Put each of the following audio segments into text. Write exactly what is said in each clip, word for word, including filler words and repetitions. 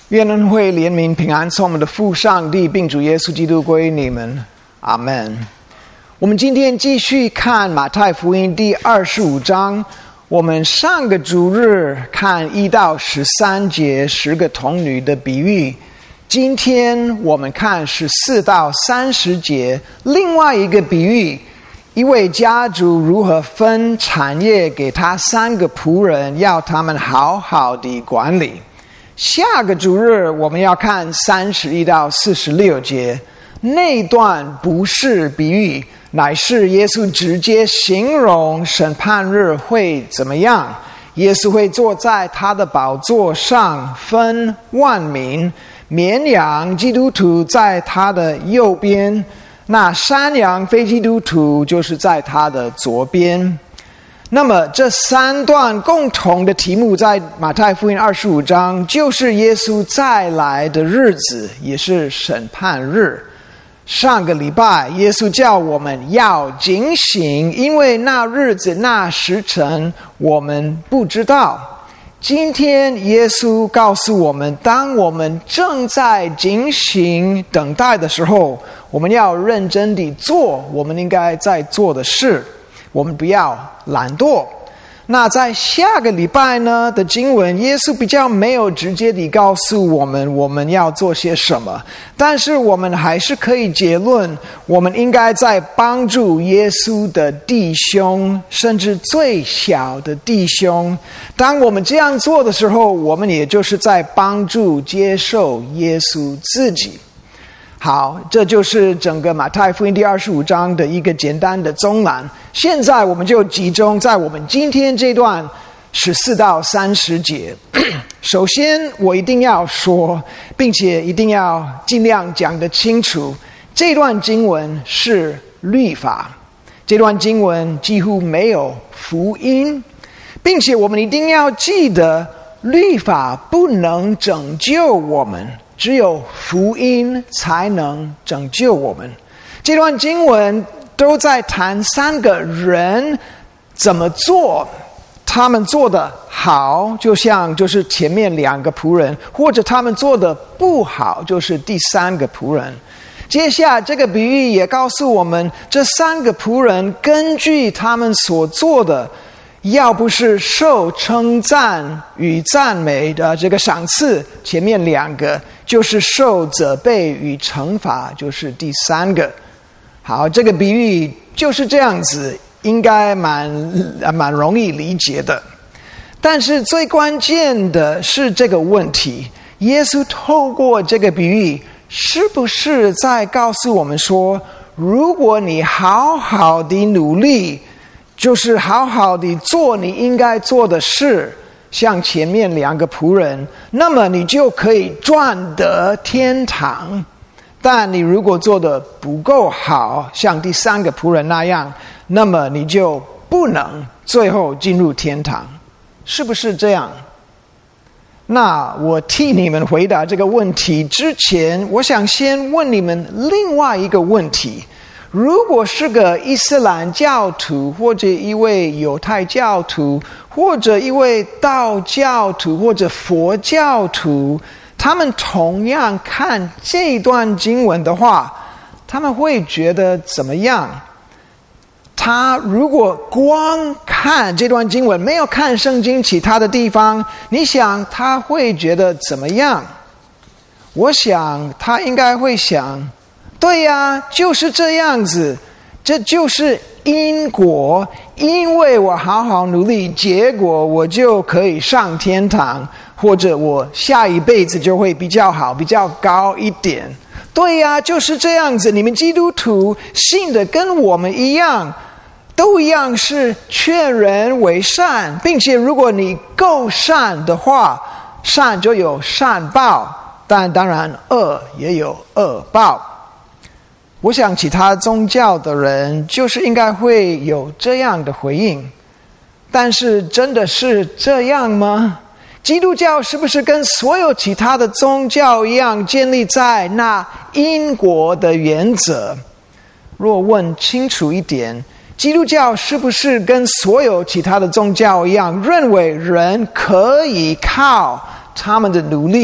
愿恩惠怜悯平安从我们的父上帝并主耶稣基督归你们，阿们。我们今天继续看马太福音第二十五章，我们上个主日看一到十三节十个童女的比喻，今天我们看十四到三十节另外一个比喻，一位家主如何分产业给他三个仆人，要他们好好地管理。下个主日我们要看三十一到四十六节，那段不是比喻，乃是耶稣直接形容审判日会怎么样。耶稣会坐在他的宝座上，分万民，绵羊基督徒在他的右边，那山羊非基督徒就是在他的左边。那么这三段共同的题目在马太福音二十五章，就是耶稣再来的日子，也是审判日。上个礼拜耶稣叫我们要警醒，因为那日子那时辰我们不知道。今天耶稣告诉我们，当我们正在警醒等待的时候，我们要认真地做我们应该在做的事，我们不要懒惰。那在下个礼拜呢的经文，耶稣比较没有直接地告诉我们我们要做些什么，但是我们还是可以结论，我们应该在帮助耶稣的弟兄，甚至最小的弟兄。当我们这样做的时候，我们也就是在帮助接受耶稣自己。好，这就是整个马太福音第二十五章的一个简单的综览。现在我们就集中在我们今天这段十四到三十节。首先我一定要说，并且一定要尽量讲得清楚，这段经文是律法，这段经文几乎没有福音，并且我们一定要记得，律法不能拯救我们，只有福音才能拯救我们。这段经文都在谈三个人怎么做，他们做得好，就像就是前面两个仆人，或者他们做得不好，就是第三个仆人。接下来这个比喻也告诉我们，这三个仆人根据他们所做的，要不是受称赞与赞美的这个赏赐，前面两个就是受责备与惩罚，就是第三个。好，这个比喻就是这样子，应该蛮蛮容易理解的。但是最关键的是这个问题，耶稣透过这个比喻，是不是在告诉我们说，如果你好好的努力，就是好好的做你应该做的事，像前面两个仆人，那么你就可以赚得天堂。但你如果做得不够好，像第三个仆人那样，那么你就不能最后进入天堂，是不是这样？那我替你们回答这个问题之前，我想先问你们另外一个问题。如果是个伊斯兰教徒，或者一位犹太教徒，或者一位道教徒，或者佛教徒，他们同样看这段经文的话，他们会觉得怎么样？他如果光看这段经文，没有看圣经其他的地方，你想他会觉得怎么样？我想他应该会想，对呀，就是这样子，这就是因果，因为我好好努力，结果我就可以上天堂，或者我下一辈子就会比较好，比较高一点。对呀，就是这样子，你们基督徒信的跟我们一样，都一样是劝人为善，并且如果你够善的话，善就有善报，但当然恶也有恶报。我想其他宗教的人就是应该会有这样的回应，但是真的是这样吗？基督教是不是跟所有其他的宗教一样，建立在那因果的原则？若问清楚一点，基督教是不是跟所有其他的宗教一样，认为人可以靠他们的努力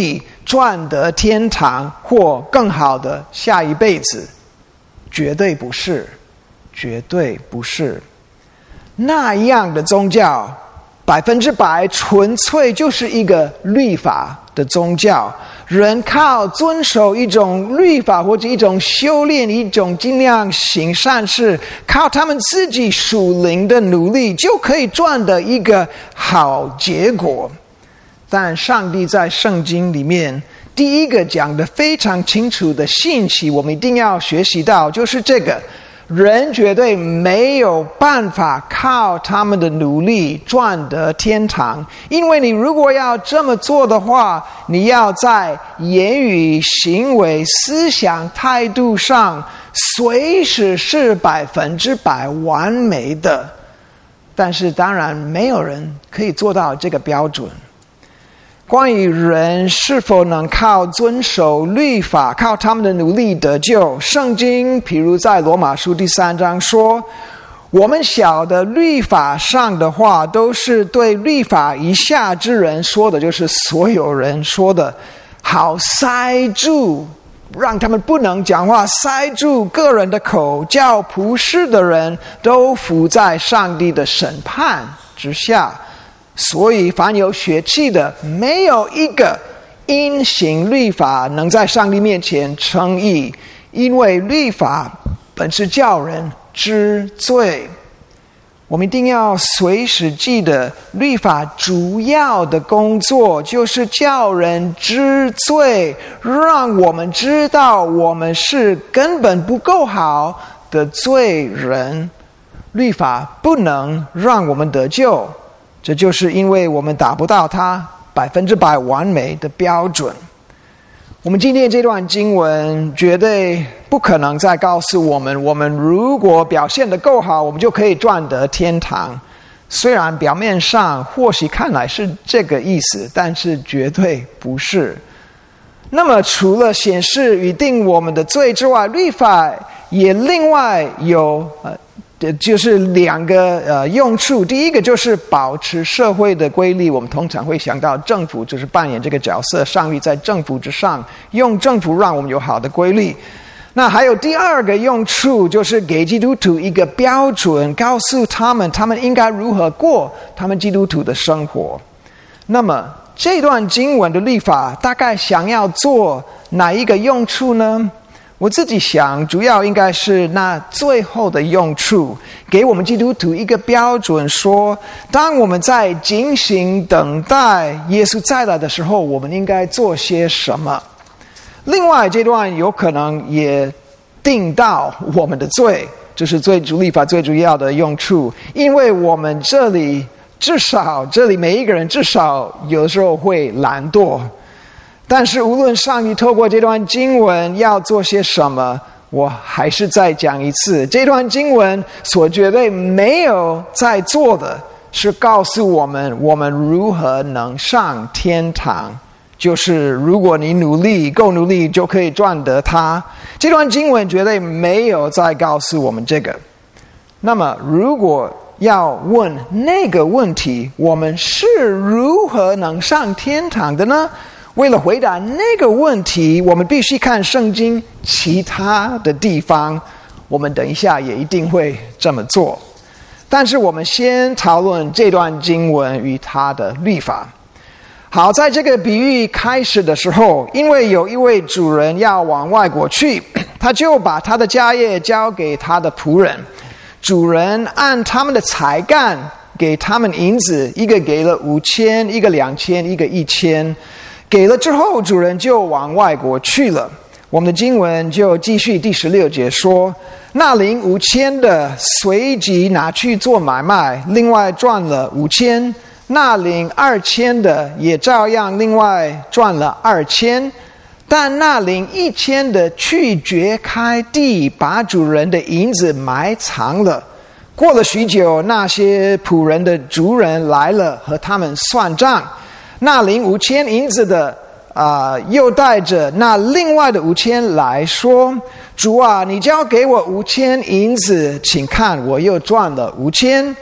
赚得天堂或更好的下一辈子？绝对不是，绝对不是。那样的宗教百分之百纯粹就是一个律法的宗教，人靠遵守一种律法或者一种修炼，一种尽量行善事，靠他们自己属灵的努力就可以赚得一个好结果。但上帝在圣经里面第一个讲的非常清楚的信息，我们一定要学习到，就是这个：人绝对没有办法靠他们的努力赚得天堂，因为你如果要这么做的话，你要在言语、行为、思想、态度上随时是百分之百完美的。但是当然没有人可以做到这个标准。关于人是否能靠遵守律法，靠他们的努力得救，圣经譬如在罗马书第三章说，我们晓得律法上的话都是对律法以下之人说的，就是所有人说的，好塞住，让他们不能讲话，塞住个人的口，叫不是的人都伏在上帝的审判之下。所以凡有血气的，没有一个因行律法能在上帝面前称义，因为律法本是叫人知罪。我们一定要随时记得，律法主要的工作就是叫人知罪，让我们知道我们是根本不够好的罪人。律法不能让我们得救，这就是因为我们达不到它百分之百完美的标准。我们今天这段经文绝对不可能再告诉我们，我们如果表现得够好，我们就可以赚得天堂。虽然表面上或许看来是这个意思，但是绝对不是。那么除了显示与定我们的罪之外，律法也另外有呃就是两个呃用处。第一个就是保持社会的规律，我们通常会想到政府就是扮演这个角色，上帝在政府之上，用政府让我们有好的规律。那还有第二个用处，就是给基督徒一个标准，告诉他们他们应该如何过他们基督徒的生活。那么这段经文的律法大概想要做哪一个用处呢？我自己想，主要应该是那最后的用处，给我们基督徒一个标准，说当我们在警醒等待耶稣再来的时候，我们应该做些什么。另外这段有可能也定到我们的罪，这是最主律法最主要的用处，因为我们这里至少这里每一个人至少有的时候会懒惰。但是无论上帝透过这段经文要做些什么，我还是再讲一次，这段经文所绝对没有在做的是告诉我们我们如何能上天堂，就是如果你努力够努力就可以赚得它。这段经文绝对没有在告诉我们这个。那么如果要问那个问题，我们是如何能上天堂的呢？为了回答那个问题，我们必须看圣经其他的地方，我们等一下也一定会这么做。但是我们先讨论这段经文与它的律法。好，在这个比喻开始的时候，因为有一位主人要往外国去，他就把他的家业交给他的仆人。主人按他们的才干给他们银子，一个给了五千，一个两千，一个一千。给了之后，主人就往外国去了。我们的经文就继续第十六节说，那领五千的随即拿去做买卖，另外赚了五千；那领二千的也照样另外赚了二千。但那领一千的去掘开地，把主人的银子埋藏了。过了许久，那些仆人的主人来了，和他们算账。那领五千银子的啊、呃，又带着那另外的五千来说，主啊，你交给我五千银子，请看我又赚了五千。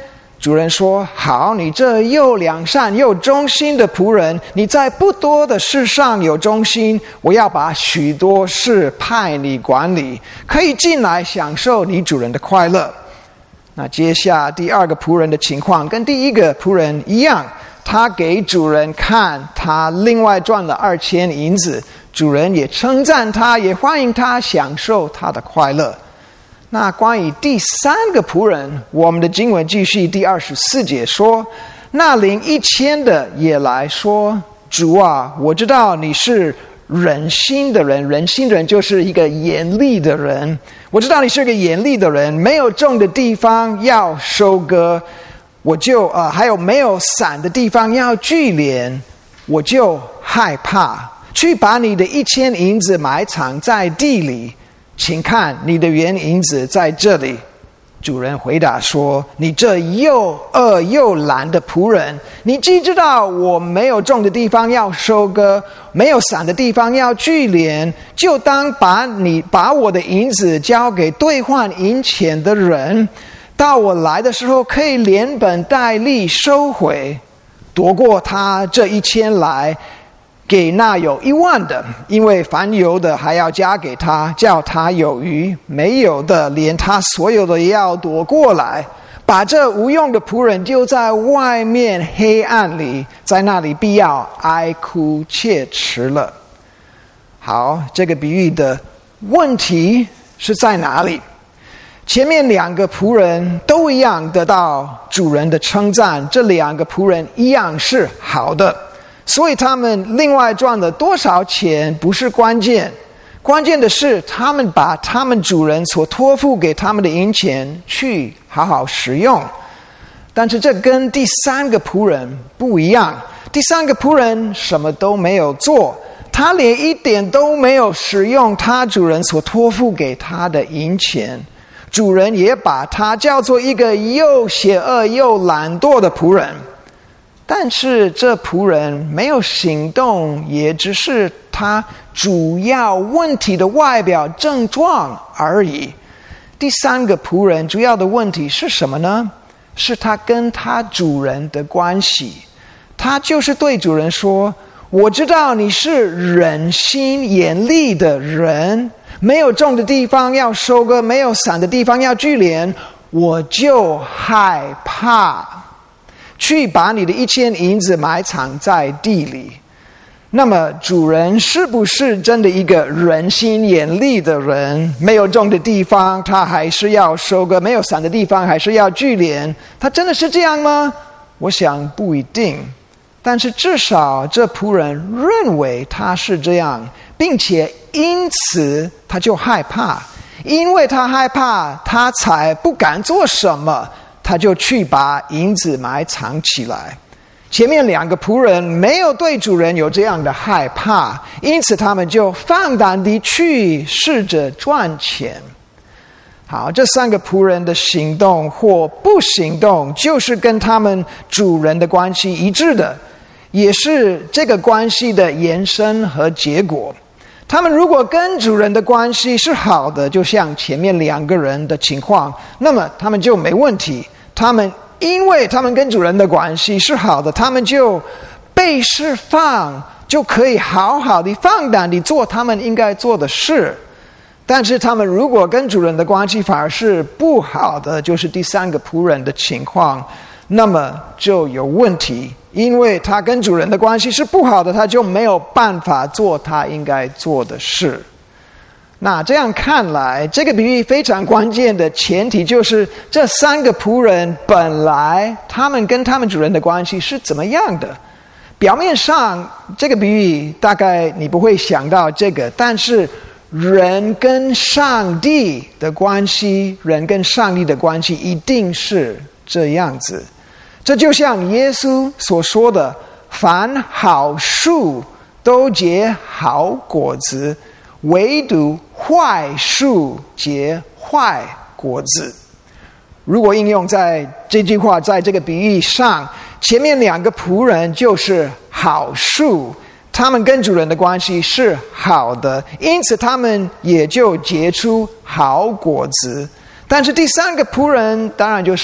主人说：好，你这又良善又忠心的仆人，你在不多的事上有忠心，我要把许多事派你管理，可以进来享受你主人的快乐。那接下第二个仆人的情况跟第一个仆人一样，他给主人看他另外赚了二千银子，主人也称赞他，也欢迎他享受他的快乐。那关于第三个仆人，我们的经文继续第二十四节说：那领一千的也来说：主啊，我知道你是忍心的人，忍心的人就是一个严厉的人，我知道你是个严厉的人，没有种的地方要收割，我就呃还有没有散的地方要聚敛，我就害怕，去把你的一千银子埋藏在地里，请看你的原银子在这里。主人回答说：你这又恶又懒的仆人，你既知道我没有种的地方要收割，没有散的地方要聚敛，就当把你把我的银子交给兑换银钱的人，到我来的时候可以连本带利收回，夺过他这一千来，给那有一万的，因为凡有的还要加给他，叫他有余；没有的，连他所有的也要夺过来，把这无用的仆人丢在外面黑暗里，在那里必要哀哭切齿了。好，这个比喻的问题是在哪里？前面两个仆人都一样得到主人的称赞，这两个仆人一样是好的，所以他们另外赚了多少钱不是关键，关键的是他们把他们主人所托付给他们的银钱去好好使用。但是这跟第三个仆人不一样，第三个仆人什么都没有做，他连一点都没有使用他主人所托付给他的银钱，主人也把他叫做一个又邪恶又懒惰的仆人。但是这仆人没有行动，也只是他主要问题的外表症状而已。第三个仆人主要的问题是什么呢？是他跟他主人的关系。他就是对主人说：我知道你是忍心严厉的人，没有种的地方要收割，没有散的地方要聚敛，我就害怕，去把你的一千银子埋藏在地里。那么主人是不是真的一个人心严厉的人？没有种的地方他还是要收割，没有散的地方还是要聚敛，他真的是这样吗？我想不一定，但是至少这仆人认为他是这样，并且因此他就害怕，因为他害怕他才不敢做什么，他就去把银子埋藏起来。前面两个仆人没有对主人有这样的害怕，因此他们就放胆地去试着赚钱。好，这三个仆人的行动或不行动，就是跟他们主人的关系一致的，也是这个关系的延伸和结果。他们如果跟主人的关系是好的，就像前面两个人的情况，那么他们就没问题。他们因为他们跟主人的关系是好的，他们就被释放，就可以好好的放胆地做他们应该做的事。但是他们如果跟主人的关系反而是不好的，就是第三个仆人的情况，那么就有问题。因为他跟主人的关系是不好的，他就没有办法做他应该做的事。那这样看来，这个比喻非常关键的前提就是这三个仆人本来他们跟他们主人的关系是怎么样的。表面上这个比喻大概你不会想到这个，但是人跟上帝的关系，人跟上帝的关系一定是这样子。这就像耶稣所说的，凡好树都结好果子，唯独坏树结坏果子。如果应用在这句话，在这个比喻上，前面两个仆人就是好树，他们跟主人的关系是好的，因此他们也就结出好果子。但是第三个仆人当然就是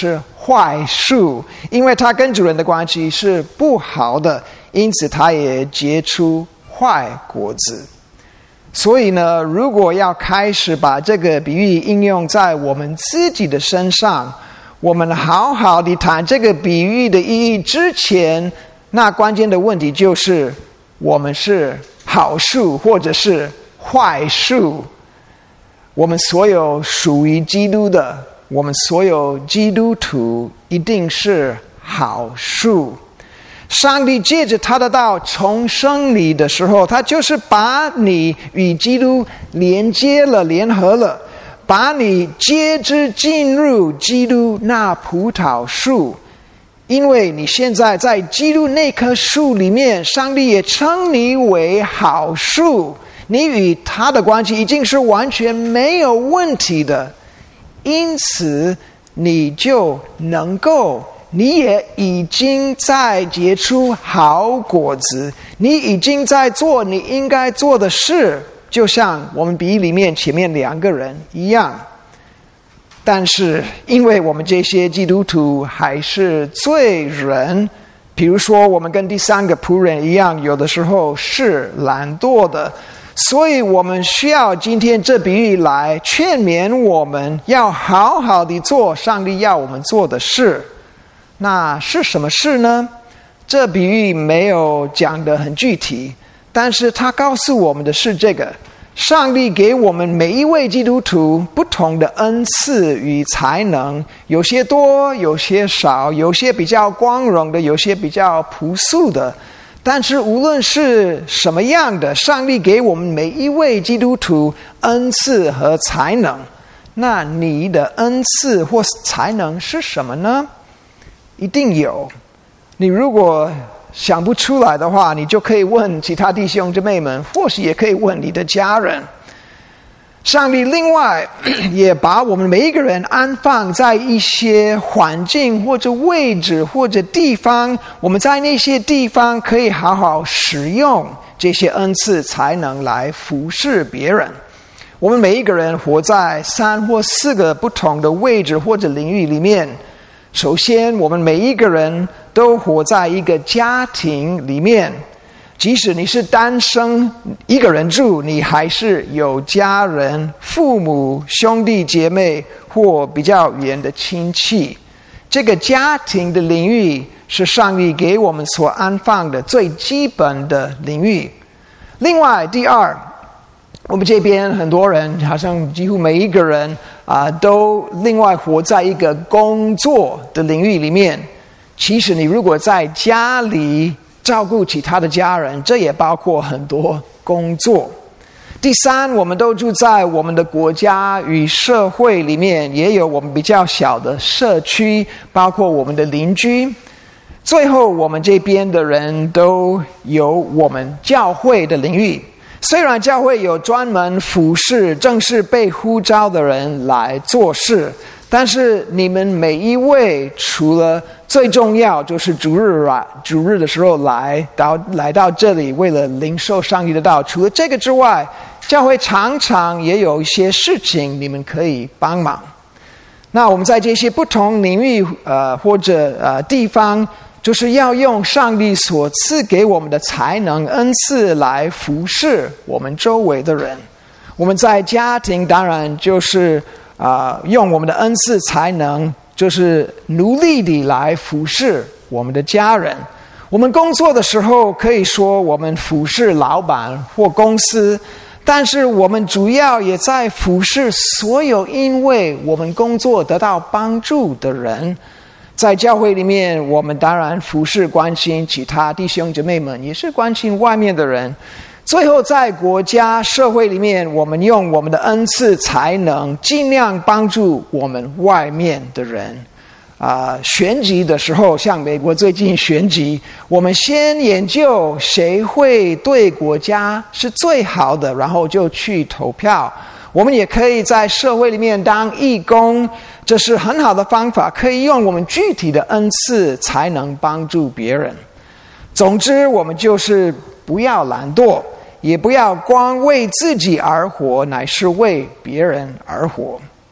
坏树，因为它跟主人的关系是不好的，因此它也结出坏果子。所以呢，如果要开始把这个比喻应用在我们自己的身上，我们好好的谈这个比喻的意义之前，那关键的问题就是我们是好树或者是坏树。我们所有属于基督的，我们所有基督徒一定是好树。上帝借着他的道重生你的时候，他就是把你与基督连接了，联合了，把你接之进入基督那葡萄树。因为你现在在基督那棵树里面，上帝也称你为好树，你与他的关系已经是完全没有问题的，因此你就能够，你也已经在结出好果子，你已经在做你应该做的事，就像我们比喻里面前面两个人一样。但是因为我们这些基督徒还是罪人，比如说我们跟第三个仆人一样，有的时候是懒惰的，所以我们需要今天这比喻来劝勉我们要好好的做上帝要我们做的事。那是什么事呢？这比喻没有讲得很具体，但是他告诉我们的是这个：上帝给我们每一位基督徒不同的恩赐与才能，有些多，有些少，有些比较光荣的，有些比较朴素的。但是无论是什么样的，上帝给我们每一位基督徒恩赐和才能。那你的恩赐或才能是什么呢？一定有。你如果想不出来的话，你就可以问其他弟兄姊妹们，或许也可以问你的家人。上帝另外也把我们每一个人安放在一些环境或者位置或者地方，我们在那些地方可以好好使用这些恩赐才能来服侍别人。我们每一个人活在三或四个不同的位置或者领域里面。首先，我们每一个人都活在一个家庭里面，即使你是单身一个人住，你还是有家人、父母、兄弟姐妹或比较远的亲戚。这个家庭的领域是上帝给我们所安放的最基本的领域。另外，第二，我们这边很多人，好像几乎每一个人啊、呃，都另外活在一个工作的领域里面。其实你如果在家里照顾其他的家人，这也包括很多工作。第三，我们都住在我们的国家与社会里面，也有我们比较小的社区，包括我们的邻居。最后，我们这边的人都有我们教会的领域。虽然教会有专门服侍正式被呼召的人来做事，但是你们每一位除了最重要就是主日来主日的时候来到来到这里为了领受上帝的道，除了这个之外，教会常常也有一些事情你们可以帮忙。那我们在这些不同领域呃或者呃地方，就是要用上帝所赐给我们的才能恩赐来服侍我们周围的人。我们在家庭当然就是啊、呃，用我们的恩赐才能，就是努力地来服侍我们的家人。我们工作的时候可以说我们服侍老板或公司，但是我们主要也在服侍所有因为我们工作得到帮助的人。在教会里面，我们当然服侍关心其他弟兄姐妹们，也是关心外面的人。最后在国家社会里面，我们用我们的恩赐才能尽量帮助我们外面的人。啊、呃，选举的时候，像美国最近选举，我们先研究谁会对国家是最好的，然后就去投票。我们也可以在社会里面当义工，这是很好的方法，可以用我们具体的恩赐才能帮助别人。总之，我们就是不要懒惰，也不要光为自己而活，乃是为别人而活。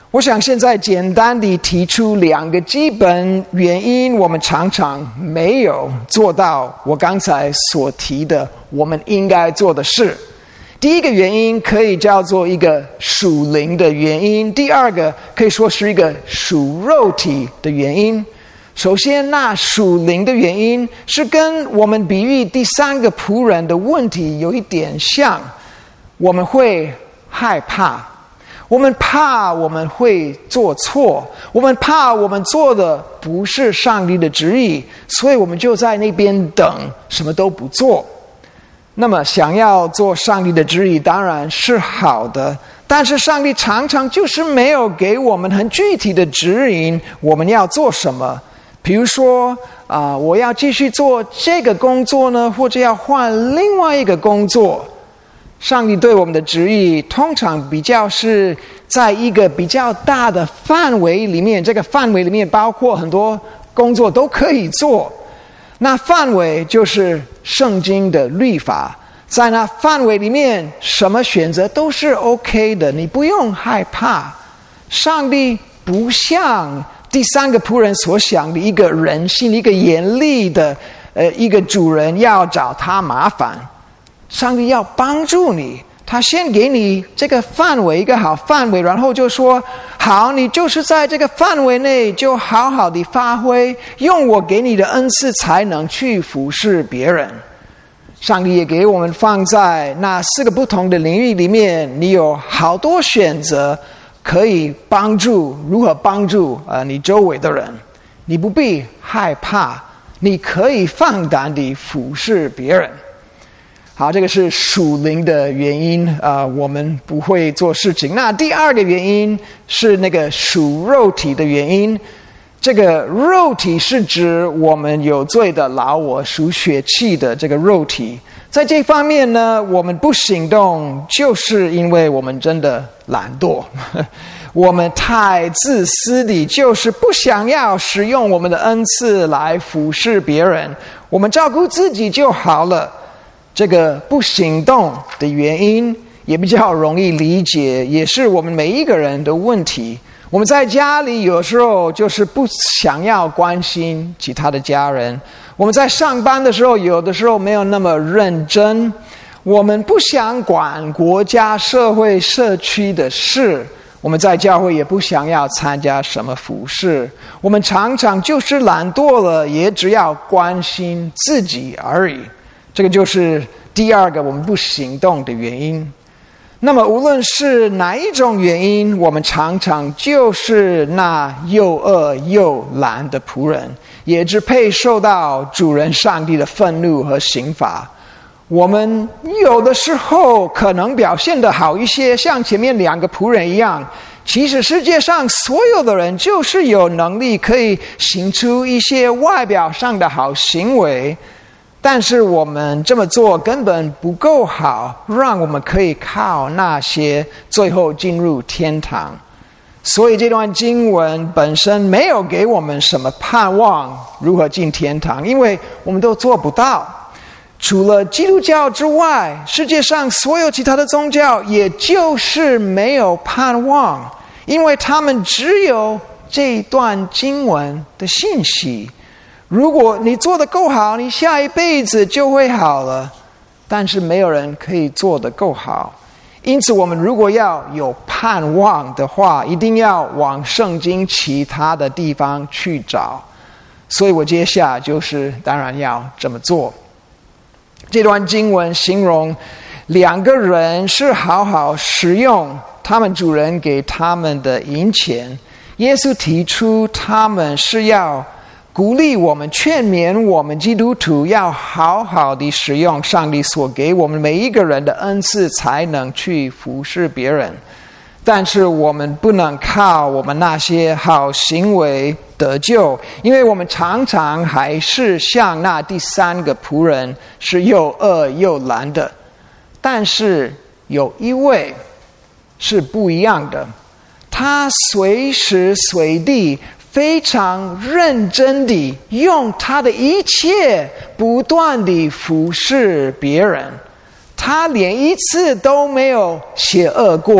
我想现在简单地提出两个基本原因，我们常常没有做到我刚才所提的我们应该做的事。第一个原因可以叫做一个属灵的原因，第二个可以说是一个属肉体的原因。首先，那属灵的原因是跟我们比喻第三个仆人的问题有一点像，我们会害怕，我们怕我们会做错，我们怕我们做的不是上帝的旨意，所以我们就在那边等，什么都不做。那么想要做上帝的旨意当然是好的，但是上帝常常就是没有给我们很具体的指引我们要做什么。比如说啊、呃，我要继续做这个工作呢，或者要换另外一个工作。上帝对我们的旨意通常比较是在一个比较大的范围里面，这个范围里面包括很多工作都可以做。那范围就是圣经的律法，在那范围里面什么选择都是 OK 的，你不用害怕。上帝不像第三个仆人所想的一个人性，一个严厉的呃一个主人要找他麻烦。上帝要帮助你，他先给你这个范围，一个好范围，然后就说好，你就是在这个范围内就好好的发挥，用我给你的恩赐才能去服侍别人。上帝也给我们放在那四个不同的领域里面，你有好多选择可以帮助，如何帮助呃你周围的人，你不必害怕，你可以放胆地服侍别人。好，这个是属灵的原因啊、呃，我们不会做事情。那第二个原因是那个属肉体的原因。这个肉体是指我们有罪的老我，属血气的这个肉体。在这方面呢，我们不行动，就是因为我们真的懒惰，我们太自私地，就是不想要使用我们的恩赐来服侍别人，我们照顾自己就好了。这个不行动的原因也比较容易理解，也是我们每一个人的问题。我们在家里有时候就是不想要关心其他的家人，我们在上班的时候有的时候没有那么认真，我们不想管国家社会社区的事，我们在教会也不想要参加什么服事，我们常常就是懒惰了，也只要关心自己而已。这个就是第二个我们不行动的原因。那么无论是哪一种原因，我们常常就是那又恶又懒的仆人，也只配受到主人上帝的愤怒和刑罚。我们有的时候可能表现得好一些，像前面两个仆人一样，其实世界上所有的人就是有能力可以行出一些外表上的好行为，但是我们这么做根本不够好，让我们可以靠那些最后进入天堂。所以这段经文本身没有给我们什么盼望如何进天堂，因为我们都做不到。除了基督教之外，世界上所有其他的宗教也就是没有盼望，因为他们只有这一段经文的信息。如果你做得够好，你下一辈子就会好了，但是没有人可以做得够好。因此我们如果要有盼望的话，一定要往圣经其他的地方去找。所以我接下来就是当然要这么做。这段经文形容两个人是好好使用他们主人给他们的银钱，耶稣提出他们是要鼓励我们，劝勉我们基督徒要好好的使用上帝所给我们每一个人的恩赐，才能去服侍别人。但是我们不能靠我们那些好行为得救，因为我们常常还是像那第三个仆人，是又恶又懒的。但是有一位是不一样的，他随时随地非常认真地用他的一切不断地服侍别人，他连一次都没有邪恶过，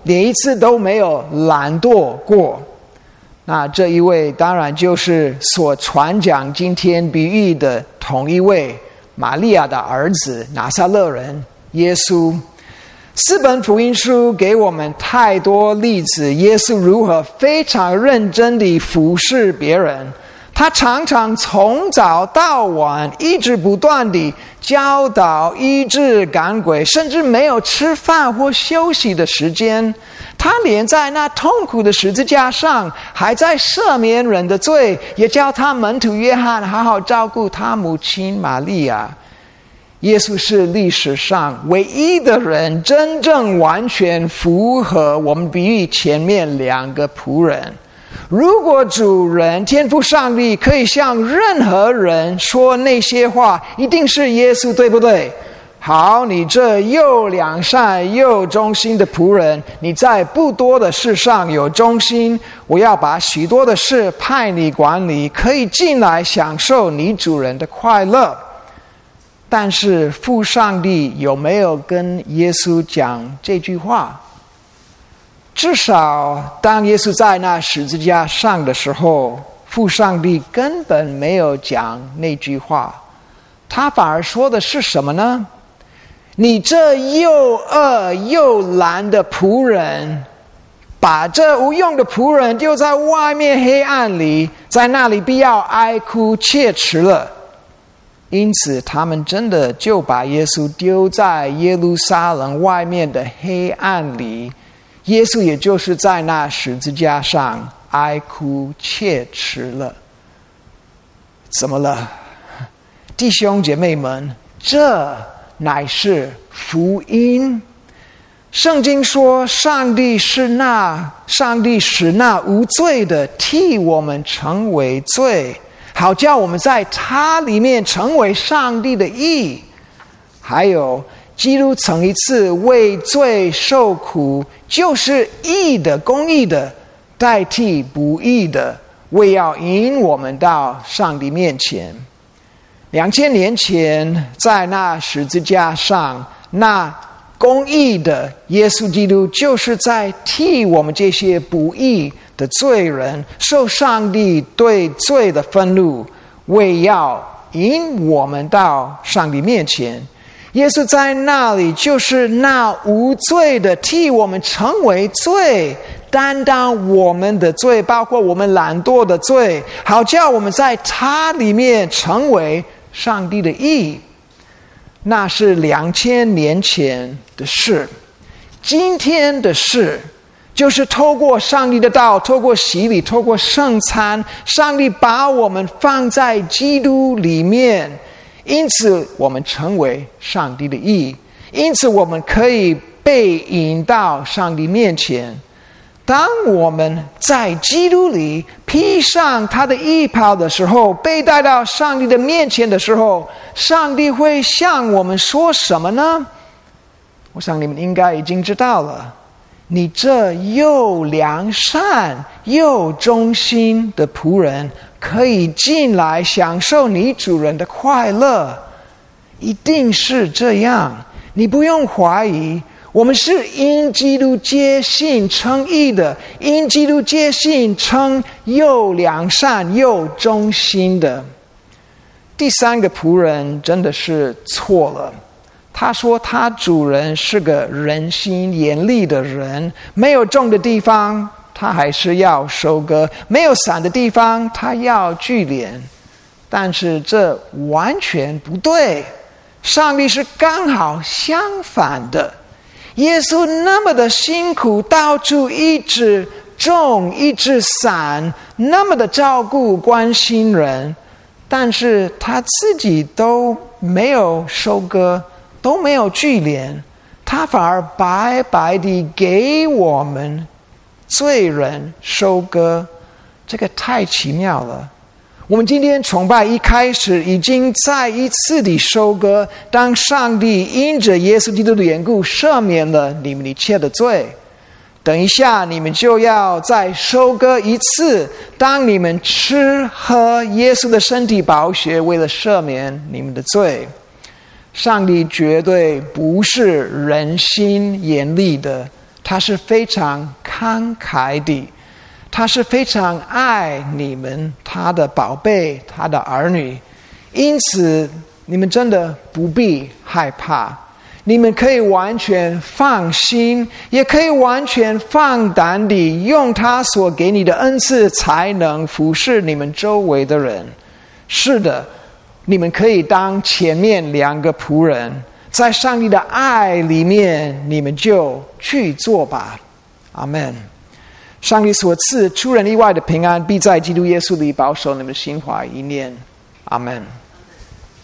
连一次都没有懒惰过。那这一位当然就是所传讲今天比喻的同一位玛利亚的儿子拿撒勒人耶稣。四本福音书给我们太多例子，耶稣如何非常认真地服侍别人。他常常从早到晚一直不断地教导、医治、赶鬼，甚至没有吃饭或休息的时间。他连在那痛苦的十字架上还在赦免人的罪，也叫他门徒约翰好好照顾他母亲玛利亚。耶稣是历史上唯一的人，真正完全符合我们比喻前面两个仆人。如果主人天父上帝可以向任何人说那些话，一定是耶稣，对不对？好，你这又良善又忠心的仆人，你在不多的事上有忠心，我要把许多的事派你管理，可以进来享受你主人的快乐。但是父上帝有没有跟耶稣讲这句话？至少当耶稣在那十字架上的时候，父上帝根本没有讲那句话，他反而说的是什么呢？你这又恶又懒的仆人，把这无用的仆人丢在外面黑暗里，在那里必要哀哭切齿了。因此他们真的就把耶稣丢在耶路撒冷外面的黑暗里，耶稣也就是在那十字架上哀哭切齿了。怎么了？弟兄姐妹们，这乃是福音。圣经说上帝是那上帝使那无罪的替我们成为罪，好叫我们在他里面成为上帝的义。还有基督曾一次为罪受苦，就是义的公义的代替不义的，为要引我们到上帝面前。两千年前在那十字架上，那公义的耶稣基督就是在替我们这些不义的罪人受上帝对罪的愤怒，为要引我们到上帝面前。耶稣在那里就是那无罪的替我们成为罪，担当我们的罪，包括我们懒惰的罪，好叫我们在他里面成为上帝的义。那是两千年前的事。今天的事就是透过上帝的道，透过洗礼，透过圣餐，上帝把我们放在基督里面，因此我们成为上帝的义，因此我们可以被引到上帝面前。当我们在基督里披上他的衣袍的时候，被带到上帝的面前的时候，上帝会向我们说什么呢？我想你们应该已经知道了。你这又良善又忠心的仆人，可以进来享受你主人的快乐。一定是这样，你不用怀疑。我们是因基督接信称义的，因基督接信称又良善又忠心的。第三个仆人真的是错了，他说他主人是个人心严厉的人，没有种的地方他还是要收割，没有散的地方他要聚敛。但是这完全不对，上帝是刚好相反的。耶稣那么的辛苦，到处一直种一直散，那么的照顾关心人，但是他自己都没有收割，都没有聚敛，他反而白白地给我们罪人收割，这个太奇妙了。我们今天崇拜一开始已经再一次地收割，当上帝因着耶稣基督的缘故赦免了你们一切的罪，等一下你们就要再收割一次，当你们吃喝耶稣的身体宝血，为了赦免你们的罪。上帝绝对不是人心严厉的， 他是非常慷慨的，他是非常爱你们，他的宝贝，他的儿女。因此你们真的不必害怕，你们可以完全放心，也可以完全放胆地用他所给你的恩赐才能服侍你们周围的人。是的，你们可以当前面两个仆人，在上帝的爱里面，你们就去做吧。阿们。上帝所赐出人意外的平安，必在基督耶稣里保守你们的心怀意念。阿们。